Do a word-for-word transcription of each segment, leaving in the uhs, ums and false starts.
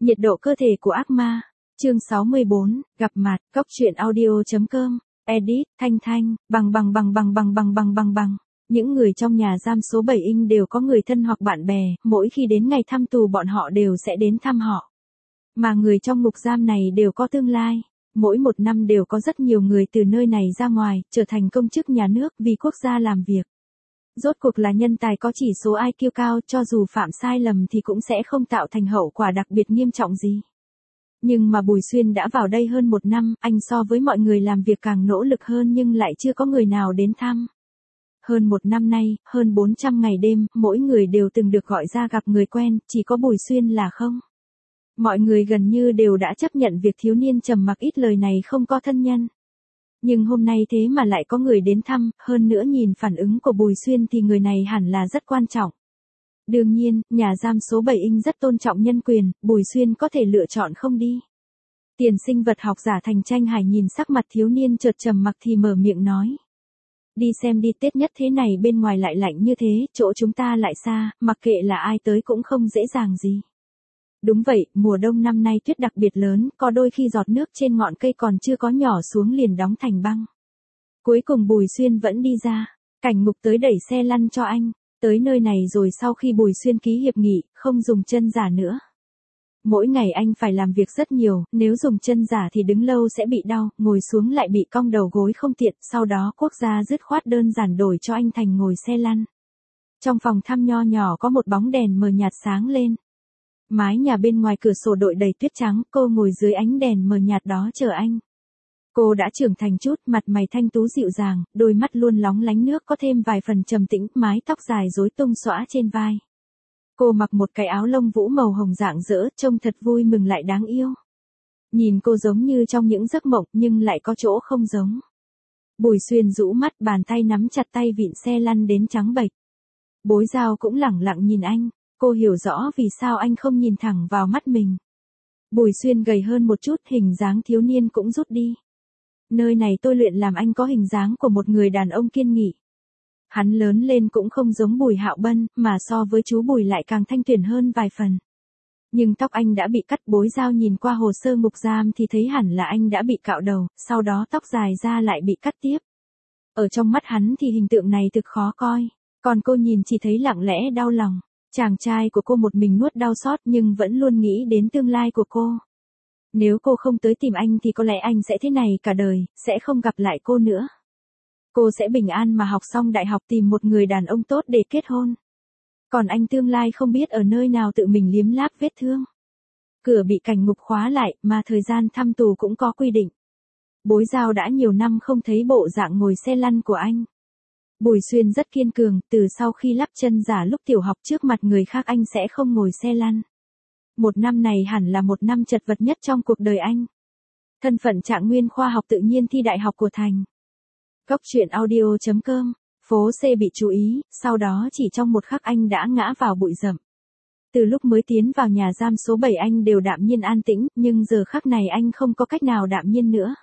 Nhiệt độ cơ thể của ác ma. Chương sáu mươi bốn, gặp mặt, Cốc truyện audio.com, edit, Thanh Thanh, bằng bằng bằng bằng bằng bằng bằng bằng bằng. Những người trong nhà giam số bảy Inch đều có người thân hoặc bạn bè, mỗi khi đến ngày thăm tù bọn họ đều sẽ đến thăm họ. Mà người trong ngục giam này đều có tương lai. Mỗi một năm đều có rất nhiều người từ nơi này ra ngoài, trở thành công chức nhà nước vì quốc gia làm việc. Rốt cuộc là nhân tài có chỉ số i kiu cao, cho dù phạm sai lầm thì cũng sẽ không tạo thành hậu quả đặc biệt nghiêm trọng gì. Nhưng mà Bùi Xuyên đã vào đây hơn một năm, anh so với mọi người làm việc càng nỗ lực hơn nhưng lại chưa có người nào đến thăm. Hơn một năm nay, hơn bốn trăm ngày đêm, mỗi người đều từng được gọi ra gặp người quen, chỉ có Bùi Xuyên là không. Mọi người gần như đều đã chấp nhận việc thiếu niên trầm mặc ít lời này không có thân nhân. Nhưng hôm nay thế mà lại có người đến thăm, hơn nữa nhìn phản ứng của Bùi Xuyên thì người này hẳn là rất quan trọng. Đương nhiên, nhà giam số bảy Inch rất tôn trọng nhân quyền, Bùi Xuyên có thể lựa chọn không đi. Tiền sinh vật học giả Thành Tranh Hải nhìn sắc mặt thiếu niên chợt trầm mặc thì mở miệng nói. Đi xem đi, Tết nhất thế này bên ngoài lại lạnh như thế, chỗ chúng ta lại xa, mặc kệ là ai tới cũng không dễ dàng gì. Đúng vậy, mùa đông năm nay tuyết đặc biệt lớn, có đôi khi giọt nước trên ngọn cây còn chưa có nhỏ xuống liền đóng thành băng. Cuối cùng Bùi Xuyên vẫn đi ra, Cảnh Ngục tới đẩy xe lăn cho anh, tới nơi này rồi sau khi Bùi Xuyên ký hiệp nghị, không dùng chân giả nữa. Mỗi ngày anh phải làm việc rất nhiều, nếu dùng chân giả thì đứng lâu sẽ bị đau, ngồi xuống lại bị cong đầu gối không tiện, sau đó quốc gia dứt khoát đơn giản đổi cho anh thành ngồi xe lăn. Trong phòng thăm nho nhỏ có một bóng đèn mờ nhạt sáng lên. Mái nhà bên ngoài cửa sổ đội đầy tuyết trắng, cô ngồi dưới ánh đèn mờ nhạt đó chờ anh. Cô đã trưởng thành chút, mặt mày thanh tú dịu dàng, đôi mắt luôn lóng lánh nước có thêm vài phần trầm tĩnh, mái tóc dài rối tung xõa trên vai. Cô mặc một cái áo lông vũ màu hồng rạng rỡ, trông thật vui mừng lại đáng yêu. Nhìn cô giống như trong những giấc mộng nhưng lại có chỗ không giống. Bùi Xuyên rũ mắt, bàn tay nắm chặt tay vịn xe lăn đến trắng bệch. Bối Giao cũng lẳng lặng nhìn anh. Cô hiểu rõ vì sao anh không nhìn thẳng vào mắt mình. Bùi Xuyên gầy hơn một chút, hình dáng thiếu niên cũng rút đi. Nơi này tôi luyện làm anh có hình dáng của một người đàn ông kiên nghị. Hắn lớn lên cũng không giống Bùi Hạo Bân, mà so với chú Bùi lại càng thanh tuyển hơn vài phần. Nhưng tóc anh đã bị cắt. Bối Giao nhìn qua hồ sơ ngục giam thì thấy hẳn là anh đã bị cạo đầu, sau đó tóc dài ra lại bị cắt tiếp. Ở trong mắt hắn thì hình tượng này thực khó coi, còn cô nhìn chỉ thấy lặng lẽ đau lòng. Chàng trai của cô một mình nuốt đau xót nhưng vẫn luôn nghĩ đến tương lai của cô. Nếu cô không tới tìm anh thì có lẽ anh sẽ thế này cả đời, sẽ không gặp lại cô nữa. Cô sẽ bình an mà học xong đại học tìm một người đàn ông tốt để kết hôn. Còn anh tương lai không biết ở nơi nào tự mình liếm láp vết thương. Cửa bị cảnh ngục khóa lại mà thời gian thăm tù cũng có quy định. Bối Giao đã nhiều năm không thấy bộ dạng ngồi xe lăn của anh. Bùi Xuyên rất kiên cường, từ sau khi lắp chân giả lúc tiểu học trước mặt người khác anh sẽ không ngồi xe lăn. Một năm này hẳn là một năm chật vật nhất trong cuộc đời anh. Thân phận trạng nguyên khoa học tự nhiên thi đại học của Thành. Cốc truyện audio.com, phố C bị chú ý, sau đó chỉ trong một khắc anh đã ngã vào bụi rậm. Từ lúc mới tiến vào nhà giam số bảy anh đều đạm nhiên an tĩnh, nhưng giờ khắc này anh không có cách nào đạm nhiên nữa.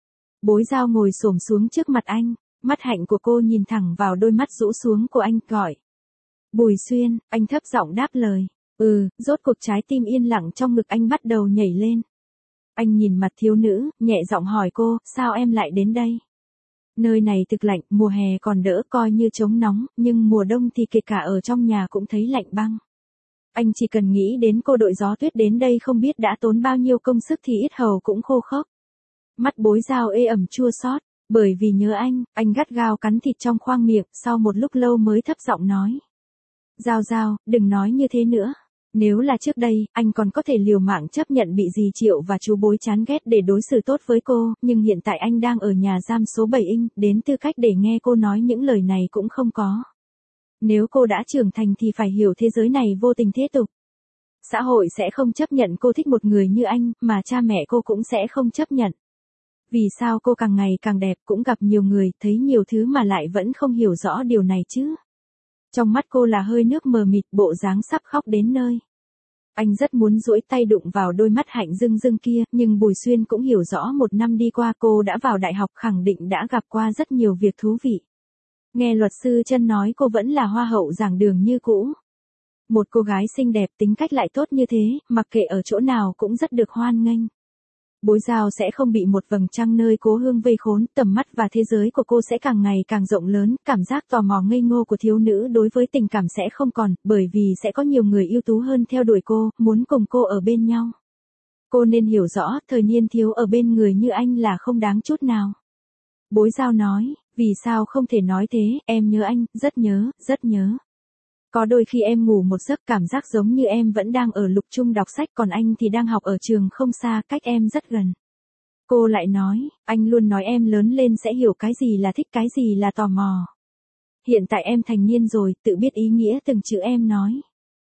Bối Giao ngồi xổm xuống trước mặt anh. Mắt hạnh của cô nhìn thẳng vào đôi mắt rũ xuống của anh, gọi. Bùi Xuyên, anh thấp giọng đáp lời. Ừ, rốt cuộc trái tim yên lặng trong ngực anh bắt đầu nhảy lên. Anh nhìn mặt thiếu nữ, nhẹ giọng hỏi cô, sao em lại đến đây? Nơi này thực lạnh, mùa hè còn đỡ coi như chống nóng, nhưng mùa đông thì kể cả ở trong nhà cũng thấy lạnh băng. Anh chỉ cần nghĩ đến cô đội gió tuyết đến đây không biết đã tốn bao nhiêu công sức thì yết hầu cũng khô khốc. Mắt Bối Giao ê ẩm chua xót. Bởi vì nhớ anh, anh gắt gao cắn thịt trong khoang miệng, sau một lúc lâu mới thấp giọng nói. Giao Giao, đừng nói như thế nữa. Nếu là trước đây, anh còn có thể liều mạng chấp nhận bị dì Triệu và chú Bối chán ghét để đối xử tốt với cô, nhưng hiện tại anh đang ở nhà giam số bảy Inch, đến tư cách để nghe cô nói những lời này cũng không có. Nếu cô đã trưởng thành thì phải hiểu thế giới này vô tình thế tục. Xã hội sẽ không chấp nhận cô thích một người như anh, mà cha mẹ cô cũng sẽ không chấp nhận. Vì sao cô càng ngày càng đẹp, cũng gặp nhiều người, thấy nhiều thứ mà lại vẫn không hiểu rõ điều này chứ? Trong mắt cô là hơi nước mờ mịt, bộ dáng sắp khóc đến nơi. Anh rất muốn duỗi tay đụng vào đôi mắt hạnh rưng rưng kia, nhưng Bùi Xuyên cũng hiểu rõ một năm đi qua cô đã vào đại học, khẳng định đã gặp qua rất nhiều việc thú vị. Nghe luật sư Chân nói cô vẫn là hoa hậu giảng đường như cũ. Một cô gái xinh đẹp tính cách lại tốt như thế, mặc kệ ở chỗ nào cũng rất được hoan nghênh. Bối Giao sẽ không bị một vầng trăng nơi cố hương vây khốn, tầm mắt và thế giới của cô sẽ càng ngày càng rộng lớn, cảm giác tò mò ngây ngô của thiếu nữ đối với tình cảm sẽ không còn, bởi vì sẽ có nhiều người ưu tú hơn theo đuổi cô, muốn cùng cô ở bên nhau. Cô nên hiểu rõ, thời niên thiếu ở bên người như anh là không đáng chút nào. Bối Giao nói, vì sao không thể nói thế, em nhớ anh, rất nhớ, rất nhớ. Có đôi khi em ngủ một giấc cảm giác giống như em vẫn đang ở lục trung đọc sách còn anh thì đang học ở trường không xa, cách em rất gần. Cô lại nói, anh luôn nói em lớn lên sẽ hiểu cái gì là thích cái gì là tò mò. Hiện tại em thành niên rồi, tự biết ý nghĩa từng chữ em nói.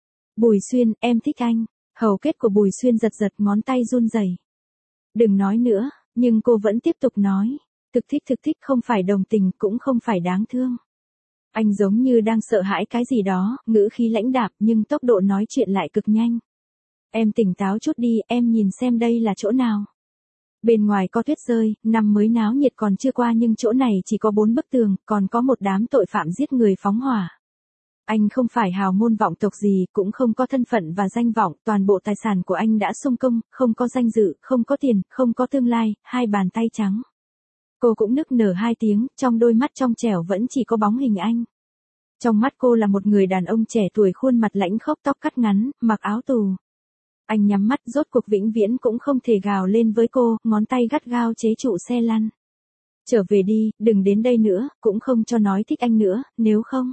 Bùi Xuyên, em thích anh. Hầu kết của Bùi Xuyên giật giật, ngón tay run rẩy. Đừng nói nữa, nhưng cô vẫn tiếp tục nói. Thực thích thực thích không phải đồng tình cũng không phải đáng thương. Anh giống như đang sợ hãi cái gì đó, ngữ khí lãnh đạm nhưng tốc độ nói chuyện lại cực nhanh. Em tỉnh táo chút đi, em nhìn xem đây là chỗ nào. Bên ngoài có tuyết rơi, năm mới náo nhiệt còn chưa qua nhưng chỗ này chỉ có bốn bức tường, còn có một đám tội phạm giết người phóng hỏa. Anh không phải hào môn vọng tộc gì, cũng không có thân phận và danh vọng, toàn bộ tài sản của anh đã xung công, không có danh dự, không có tiền, không có tương lai, hai bàn tay trắng. Cô cũng nức nở hai tiếng, trong đôi mắt trong trẻo vẫn chỉ có bóng hình anh. Trong mắt cô là một người đàn ông trẻ tuổi khuôn mặt lãnh khốc, tóc cắt ngắn, mặc áo tù. Anh nhắm mắt, rốt cuộc vĩnh viễn cũng không thể gào lên với cô, ngón tay gắt gao chế trụ xe lăn. Trở về đi, đừng đến đây nữa, cũng không cho nói thích anh nữa, nếu không.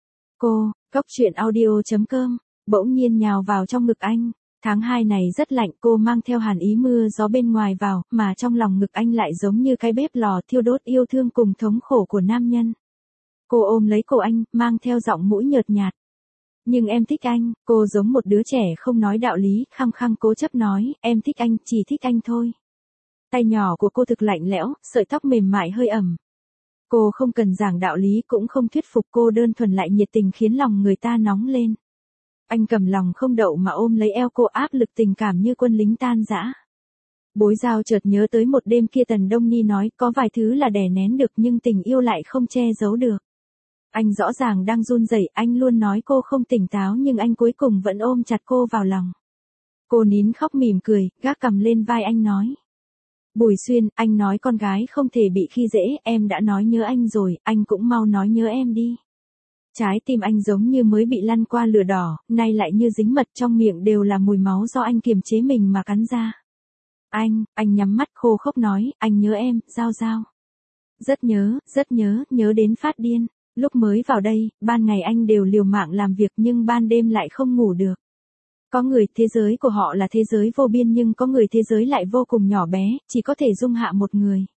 Cô, Cốc Truyện Audio chấm com, bỗng nhiên nhào vào trong ngực anh. Tháng hai này rất lạnh, cô mang theo hàn ý mưa gió bên ngoài vào, mà trong lòng ngực anh lại giống như cái bếp lò thiêu đốt yêu thương cùng thống khổ của nam nhân. Cô ôm lấy cổ anh, mang theo giọng mũi nhợt nhạt. Nhưng em thích anh, cô giống một đứa trẻ không nói đạo lý, khăng khăng cố chấp nói, em thích anh, chỉ thích anh thôi. Tay nhỏ của cô thực lạnh lẽo, sợi tóc mềm mại hơi ẩm. Cô không cần giảng đạo lý cũng không thuyết phục, cô đơn thuần lại nhiệt tình khiến lòng người ta nóng lên. Anh cầm lòng không đậu mà ôm lấy eo cô, áp lực tình cảm như quân lính tan rã. Bối Giao chợt nhớ tới một đêm kia Tần Đông Ni nói có vài thứ là đè nén được nhưng tình yêu lại không che giấu được. Anh rõ ràng đang run rẩy, anh luôn nói cô không tỉnh táo nhưng anh cuối cùng vẫn ôm chặt cô vào lòng. Cô nín khóc mỉm cười, gác cằm lên vai anh nói. Bùi Xuyên, anh nói con gái không thể bị khi dễ, em đã nói nhớ anh rồi, anh cũng mau nói nhớ em đi. Trái tim anh giống như mới bị lăn qua lửa đỏ, nay lại như dính mật, trong miệng đều là mùi máu do anh kiềm chế mình mà cắn ra. Anh, anh nhắm mắt khô khốc nói, anh nhớ em, Giao Giao. Rất nhớ, rất nhớ, nhớ đến phát điên. Lúc mới vào đây, ban ngày anh đều liều mạng làm việc nhưng ban đêm lại không ngủ được. Có người thế giới của họ là thế giới vô biên nhưng có người thế giới lại vô cùng nhỏ bé, chỉ có thể dung hạ một người.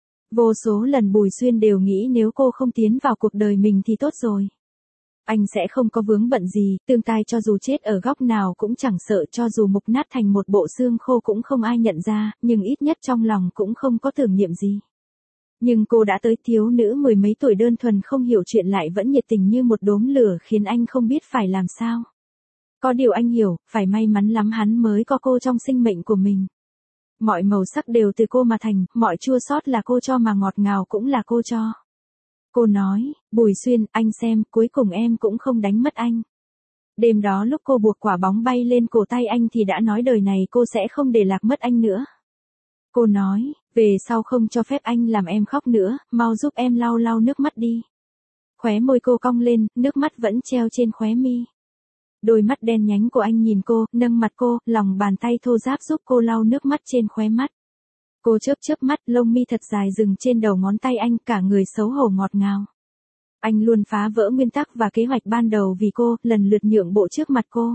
Vô số lần Bùi Xuyên đều nghĩ nếu cô không tiến vào cuộc đời mình thì tốt rồi. Anh sẽ không có vướng bận gì, tương tai cho dù chết ở góc nào cũng chẳng sợ, cho dù mục nát thành một bộ xương khô cũng không ai nhận ra, nhưng ít nhất trong lòng cũng không có tưởng niệm gì. Nhưng cô đã tới, thiếu nữ mười mấy tuổi đơn thuần không hiểu chuyện lại vẫn nhiệt tình như một đốm lửa khiến anh không biết phải làm sao. Có điều anh hiểu, phải may mắn lắm hắn mới có cô trong sinh mệnh của mình. Mọi màu sắc đều từ cô mà thành, mọi chua xót là cô cho mà ngọt ngào cũng là cô cho. Cô nói, Bùi Xuyên, anh xem, cuối cùng em cũng không đánh mất anh. Đêm đó lúc cô buộc quả bóng bay lên cổ tay anh thì đã nói đời này cô sẽ không để lạc mất anh nữa. Cô nói, về sau không cho phép anh làm em khóc nữa, mau giúp em lau lau nước mắt đi. Khóe môi cô cong lên, nước mắt vẫn treo trên khóe mi. Đôi mắt đen nhánh của anh nhìn cô, nâng mặt cô, lòng bàn tay thô ráp giúp cô lau nước mắt trên khóe mắt. Cô chớp chớp mắt, lông mi thật dài dừng trên đầu ngón tay anh, cả người xấu hổ ngọt ngào. Anh luôn phá vỡ nguyên tắc và kế hoạch ban đầu vì cô, lần lượt nhượng bộ trước mặt cô.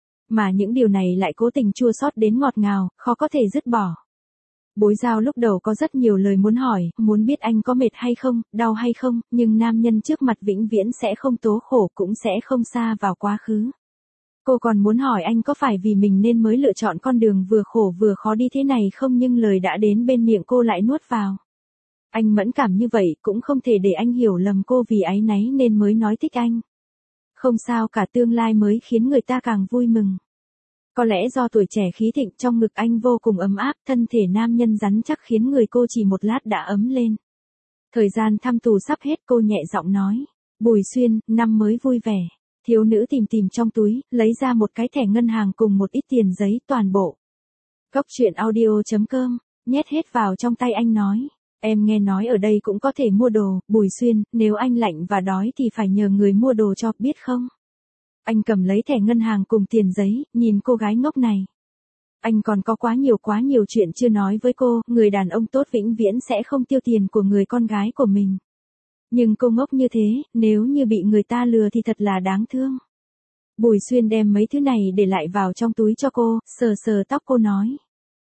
Mà những điều này lại cố tình chua xót đến ngọt ngào, khó có thể dứt bỏ. Bối Giao lúc đầu có rất nhiều lời muốn hỏi, muốn biết anh có mệt hay không, đau hay không, nhưng nam nhân trước mặt vĩnh viễn sẽ không tố khổ cũng sẽ không xa vào quá khứ. Cô còn muốn hỏi anh có phải vì mình nên mới lựa chọn con đường vừa khổ vừa khó đi thế này không, nhưng lời đã đến bên miệng cô lại nuốt vào. Anh mẫn cảm như vậy cũng không thể để anh hiểu lầm cô vì áy náy nên mới nói thích anh. Không sao cả, tương lai mới khiến người ta càng vui mừng. Có lẽ do tuổi trẻ khí thịnh, trong ngực anh vô cùng ấm áp, thân thể nam nhân rắn chắc khiến người cô chỉ một lát đã ấm lên. Thời gian thăm tù sắp hết, cô nhẹ giọng nói. Bùi Xuyên, năm mới vui vẻ. Thiếu nữ tìm tìm trong túi, lấy ra một cái thẻ ngân hàng cùng một ít tiền giấy toàn bộ. Cốc truyện audio chấm com, nhét hết vào trong tay anh nói. Em nghe nói ở đây cũng có thể mua đồ, Bùi Xuyên, nếu anh lạnh và đói thì phải nhờ người mua đồ cho, biết không? Anh cầm lấy thẻ ngân hàng cùng tiền giấy, nhìn cô gái ngốc này. Anh còn có quá nhiều quá nhiều chuyện chưa nói với cô, người đàn ông tốt vĩnh viễn sẽ không tiêu tiền của người con gái của mình. Nhưng cô ngốc như thế, nếu như bị người ta lừa thì thật là đáng thương. Bùi Xuyên đem mấy thứ này để lại vào trong túi cho cô, sờ sờ tóc cô nói.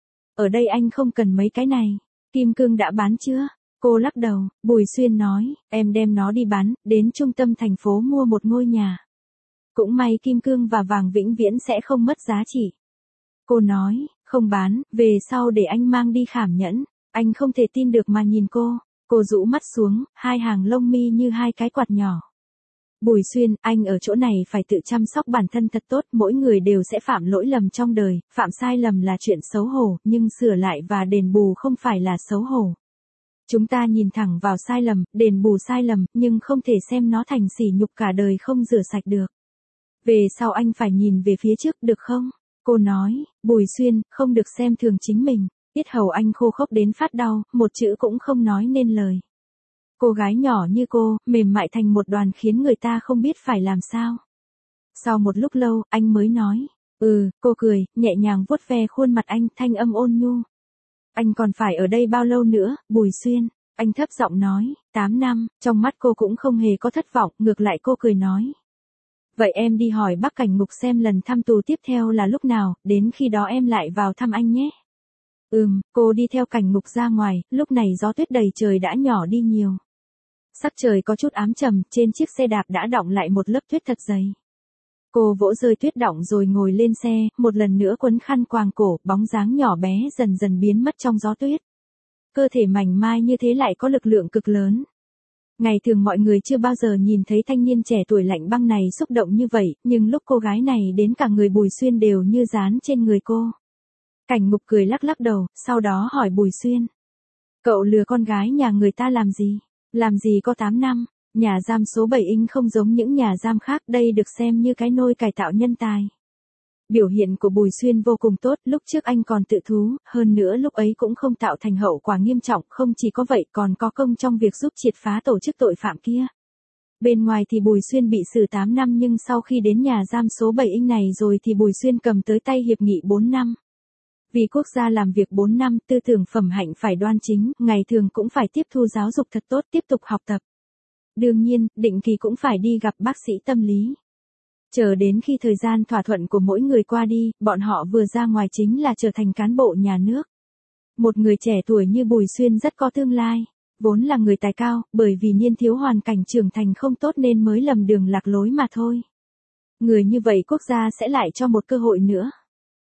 Ở đây anh không cần mấy cái này, kim cương đã bán chưa? Cô lắc đầu, Bùi Xuyên nói, em đem nó đi bán, đến trung tâm thành phố mua một ngôi nhà. Cũng may kim cương và vàng vĩnh viễn sẽ không mất giá trị. Cô nói, không bán, về sau để anh mang đi khảm nhẫn. Anh không thể tin được mà nhìn cô. Cô rũ mắt xuống, hai hàng lông mi như hai cái quạt nhỏ. Bùi Xuyên, anh ở chỗ này phải tự chăm sóc bản thân thật tốt, mỗi người đều sẽ phạm lỗi lầm trong đời, phạm sai lầm là chuyện xấu hổ, nhưng sửa lại và đền bù không phải là xấu hổ. Chúng ta nhìn thẳng vào sai lầm, đền bù sai lầm, nhưng không thể xem nó thành sỉ nhục cả đời không rửa sạch được. Về sau anh phải nhìn về phía trước được không? Cô nói, Bùi Xuyên, không được xem thường chính mình. Yết hầu anh khô khốc đến phát đau, một chữ cũng không nói nên lời. Cô gái nhỏ như cô, mềm mại thành một đoàn khiến người ta không biết phải làm sao. Sau một lúc lâu, anh mới nói, ừ, cô cười, nhẹ nhàng vuốt ve khuôn mặt anh, thanh âm ôn nhu. Anh còn phải ở đây bao lâu nữa, Bùi Xuyên? Anh thấp giọng nói, tám năm, trong mắt cô cũng không hề có thất vọng, ngược lại cô cười nói. Vậy em đi hỏi bác Cảnh Ngục xem lần thăm tù tiếp theo là lúc nào, đến khi đó em lại vào thăm anh nhé. Ừm, cô đi theo Cảnh Ngục ra ngoài, lúc này gió tuyết đầy trời đã nhỏ đi nhiều. Sắc trời có chút ám trầm, trên chiếc xe đạp đã đọng lại một lớp tuyết thật dày. Cô vỗ rơi tuyết đọng rồi ngồi lên xe, một lần nữa quấn khăn quàng cổ, bóng dáng nhỏ bé dần dần biến mất trong gió tuyết. Cơ thể mảnh mai như thế lại có lực lượng cực lớn. Ngày thường mọi người chưa bao giờ nhìn thấy thanh niên trẻ tuổi lạnh băng này xúc động như vậy, nhưng lúc cô gái này đến cả người Bùi Xuyên đều như dán trên người cô. Cảnh Ngục cười lắc lắc đầu, sau đó hỏi Bùi Xuyên. Cậu lừa con gái nhà người ta làm gì? Làm gì có tám năm? Nhà giam số bảy Inh không giống những nhà giam khác, đây được xem như cái nôi cải tạo nhân tài. Biểu hiện của Bùi Xuyên vô cùng tốt, lúc trước anh còn tự thú, hơn nữa lúc ấy cũng không tạo thành hậu quả nghiêm trọng, không chỉ có vậy còn có công trong việc giúp triệt phá tổ chức tội phạm kia. Bên ngoài thì Bùi Xuyên bị xử tám năm nhưng sau khi đến nhà giam số bảy Inh này rồi thì Bùi Xuyên cầm tới tay hiệp nghị bốn năm. Vì quốc gia làm việc bốn năm, tư tưởng phẩm hạnh phải đoan chính, ngày thường cũng phải tiếp thu giáo dục thật tốt, tiếp tục học tập. Đương nhiên, định kỳ cũng phải đi gặp bác sĩ tâm lý. Chờ đến khi thời gian thỏa thuận của mỗi người qua đi, bọn họ vừa ra ngoài chính là trở thành cán bộ nhà nước. Một người trẻ tuổi như Bùi Xuyên rất có tương lai, vốn là người tài cao, bởi vì niên thiếu hoàn cảnh trưởng thành không tốt nên mới lầm đường lạc lối mà thôi. Người như vậy quốc gia sẽ lại cho một cơ hội nữa.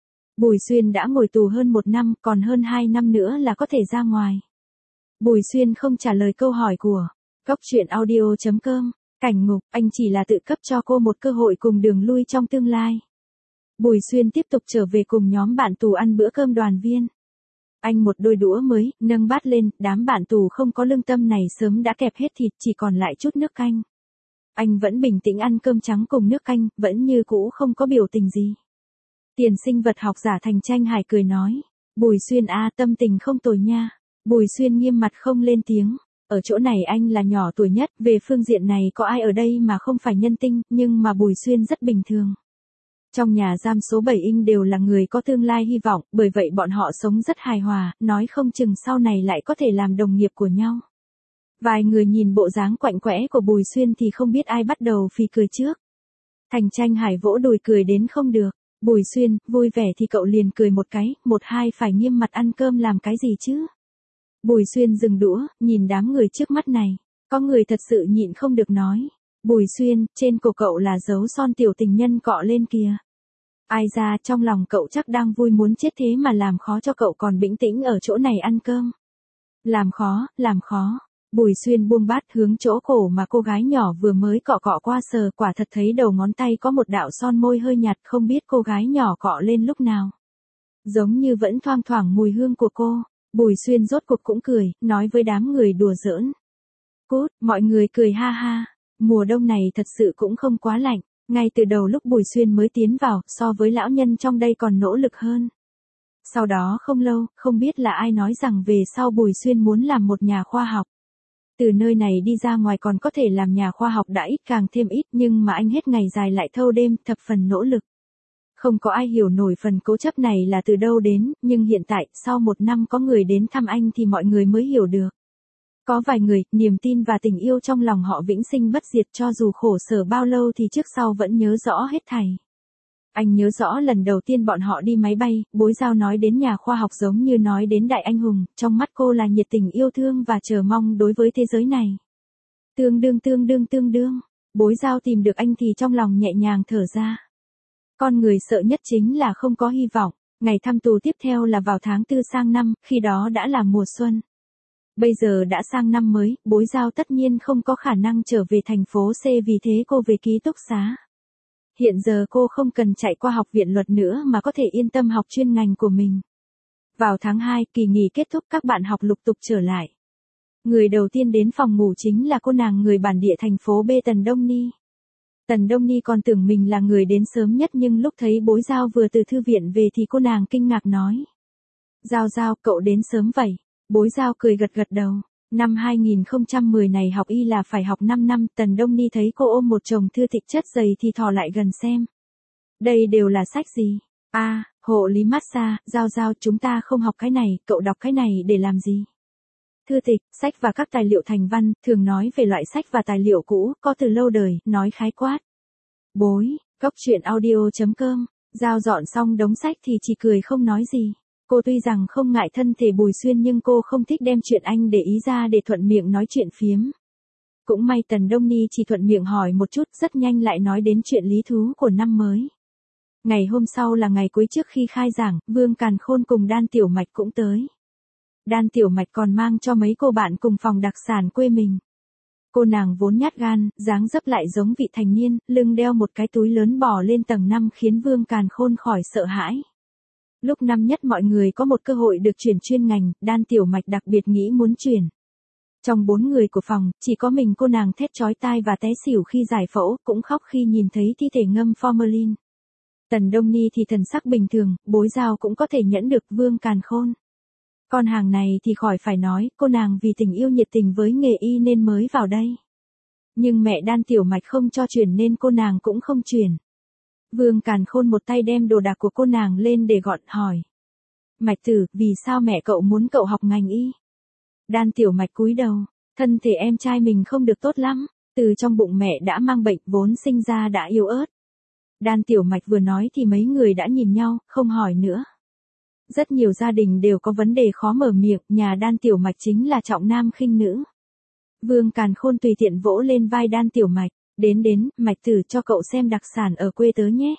Bùi Xuyên đã ngồi tù hơn một năm, còn hơn hai năm nữa là có thể ra ngoài. Bùi Xuyên không trả lời câu hỏi của cốc truyện audio chấm com. Cảnh Ngục, anh chỉ là tự cấp cho cô một cơ hội cùng đường lui trong tương lai. Bùi Xuyên tiếp tục trở về cùng nhóm bạn tù ăn bữa cơm đoàn viên. Anh một đôi đũa mới, nâng bát lên, đám bạn tù không có lương tâm này sớm đã kẹp hết thịt, chỉ còn lại chút nước canh. Anh vẫn bình tĩnh ăn cơm trắng cùng nước canh, vẫn như cũ không có biểu tình gì. Tiền sinh vật học giả Thành Tranh Hải cười nói, Bùi Xuyên a, tâm tình không tồi nha. Bùi Xuyên nghiêm mặt không lên tiếng. Ở chỗ này anh là nhỏ tuổi nhất, về phương diện này có ai ở đây mà không phải nhân tinh, nhưng mà Bùi Xuyên rất bình thường. Trong nhà giam số bảy Inh đều là người có tương lai hy vọng, bởi vậy bọn họ sống rất hài hòa, nói không chừng sau này lại có thể làm đồng nghiệp của nhau. Vài người nhìn bộ dáng quạnh quẽ của Bùi Xuyên thì không biết ai bắt đầu phì cười trước. Thành Tranh Hải vỗ đùi cười đến không được. Bùi Xuyên, vui vẻ thì cậu liền cười một cái, một hai phải nghiêm mặt ăn cơm làm cái gì chứ? Bùi Xuyên dừng đũa, nhìn đám người trước mắt này. Có người thật sự nhịn không được nói. Bùi Xuyên, trên cổ cậu là dấu son tiểu tình nhân cọ lên kìa. Ai ra, trong lòng cậu chắc đang vui muốn chết thế mà làm khó cho cậu còn bình tĩnh ở chỗ này ăn cơm. Làm khó, làm khó. Bùi Xuyên buông bát hướng chỗ cổ mà cô gái nhỏ vừa mới cọ cọ qua sờ, quả thật thấy đầu ngón tay có một đạo son môi hơi nhạt, không biết cô gái nhỏ cọ lên lúc nào. Giống như vẫn thoang thoảng mùi hương của cô. Bùi Xuyên rốt cuộc cũng cười, nói với đám người đùa giỡn. Cút, mọi người cười ha ha. Mùa đông này thật sự cũng không quá lạnh. Ngay từ đầu lúc Bùi Xuyên mới tiến vào, so với lão nhân trong đây còn nỗ lực hơn. Sau đó không lâu, không biết là ai nói rằng về sau Bùi Xuyên muốn làm một nhà khoa học. Từ nơi này đi ra ngoài còn có thể làm nhà khoa học đã ít càng thêm ít, nhưng mà anh hết ngày dài lại thâu đêm, thập phần nỗ lực. Không có ai hiểu nổi phần cố chấp này là từ đâu đến, nhưng hiện tại, sau một năm có người đến thăm anh thì mọi người mới hiểu được. Có vài người, niềm tin và tình yêu trong lòng họ vĩnh sinh bất diệt, cho dù khổ sở bao lâu thì trước sau vẫn nhớ rõ hết thảy. Anh nhớ rõ lần đầu tiên bọn họ đi máy bay, Bối Giao nói đến nhà khoa học giống như nói đến đại anh hùng, trong mắt cô là nhiệt tình yêu thương và chờ mong đối với thế giới này. Tương đương tương đương tương đương, Bối Giao tìm được anh thì trong lòng nhẹ nhàng thở ra. Con người sợ nhất chính là không có hy vọng. Ngày thăm tù tiếp theo là vào tháng tư sang năm, khi đó đã là mùa xuân. Bây giờ đã sang năm mới, Bối Giao tất nhiên không có khả năng trở về thành phố C, vì thế cô về ký túc xá. Hiện giờ cô không cần chạy qua học viện luật nữa mà có thể yên tâm học chuyên ngành của mình. Vào tháng hai, kỳ nghỉ kết thúc, các bạn học lục tục trở lại. Người đầu tiên đến phòng ngủ chính là cô nàng người bản địa thành phố B, Tần Đông Ni. Tần Đông Ni còn tưởng mình là người đến sớm nhất, nhưng lúc thấy Bối Giao vừa từ thư viện về thì cô nàng kinh ngạc nói. Giao Giao, cậu đến sớm vậy. Bối Giao cười gật gật đầu. Năm hai nghìn không trăm mười này học y là phải học năm năm. Tần Đông Ni thấy cô ôm một chồng thư tịch chất dày thì thò lại gần xem. Đây đều là sách gì? À, hộ lý massage. Giao Giao, chúng ta không học cái này, cậu đọc cái này để làm gì? Thư tịch, sách và các tài liệu thành văn, thường nói về loại sách và tài liệu cũ, có từ lâu đời, nói khái quát. Bối, Cóc Truyện Audio chấm com. Giao dọn xong đống sách thì chỉ cười không nói gì. Cô tuy rằng không ngại thân thể Bùi Xuyên nhưng cô không thích đem chuyện anh để ý ra để thuận miệng nói chuyện phiếm. Cũng may Tần Đông Ni chỉ thuận miệng hỏi một chút, rất nhanh lại nói đến chuyện lý thú của năm mới. Ngày hôm sau là ngày cuối trước khi khai giảng, Vương Càn Khôn cùng Đan Tiểu Mạch cũng tới. Đan Tiểu Mạch còn mang cho mấy cô bạn cùng phòng đặc sản quê mình. Cô nàng vốn nhát gan, dáng dấp lại giống vị thành niên, lưng đeo một cái túi lớn bò lên tầng năm khiến Vương Càn Khôn khỏi sợ hãi. Lúc năm nhất mọi người có một cơ hội được chuyển chuyên ngành, Đan Tiểu Mạch đặc biệt nghĩ muốn chuyển. Trong bốn người của phòng, chỉ có mình cô nàng thét chói tai và té xỉu khi giải phẫu, cũng khóc khi nhìn thấy thi thể ngâm formalin. Tần Đông Ni thì thần sắc bình thường, Bối Giao cũng có thể nhẫn được Vương Càn Khôn. Con hàng này thì khỏi phải nói, cô nàng vì tình yêu nhiệt tình với nghề y nên mới vào đây. Nhưng mẹ Đan Tiểu Mạch không cho chuyển nên cô nàng cũng không chuyển. Vương Càn Khôn một tay đem đồ đạc của cô nàng lên để gọn, hỏi. Mạch tử, vì sao mẹ cậu muốn cậu học ngành y? Đan Tiểu Mạch cúi đầu, thân thể em trai mình không được tốt lắm, từ trong bụng mẹ đã mang bệnh, vốn sinh ra đã yếu ớt. Đan Tiểu Mạch vừa nói thì mấy người đã nhìn nhau, không hỏi nữa. Rất nhiều gia đình đều có vấn đề khó mở miệng, nhà Đan Tiểu Mạch chính là trọng nam khinh nữ. Vương Càn Khôn tùy tiện vỗ lên vai Đan Tiểu Mạch, đến đến, Mạch tử cho cậu xem đặc sản ở quê tớ nhé.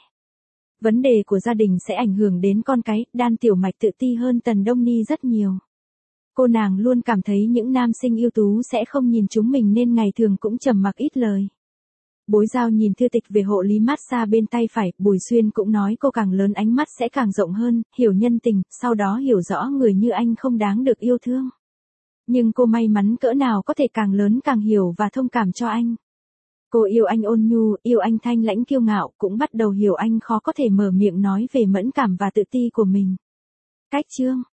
Vấn đề của gia đình sẽ ảnh hưởng đến con cái, Đan Tiểu Mạch tự ti hơn Tần Đông Ni rất nhiều. Cô nàng luôn cảm thấy những nam sinh ưu tú sẽ không nhìn chúng mình nên ngày thường cũng trầm mặc ít lời. Bối Giao nhìn thư tịch về hộ lý massage bên tay phải, Bùi Xuyên cũng nói cô càng lớn ánh mắt sẽ càng rộng hơn, hiểu nhân tình, sau đó hiểu rõ người như anh không đáng được yêu thương. Nhưng cô may mắn cỡ nào có thể càng lớn càng hiểu và thông cảm cho anh. Cô yêu anh ôn nhu, yêu anh thanh lãnh kiêu ngạo, cũng bắt đầu hiểu anh khó có thể mở miệng nói về mẫn cảm và tự ti của mình. Cách chương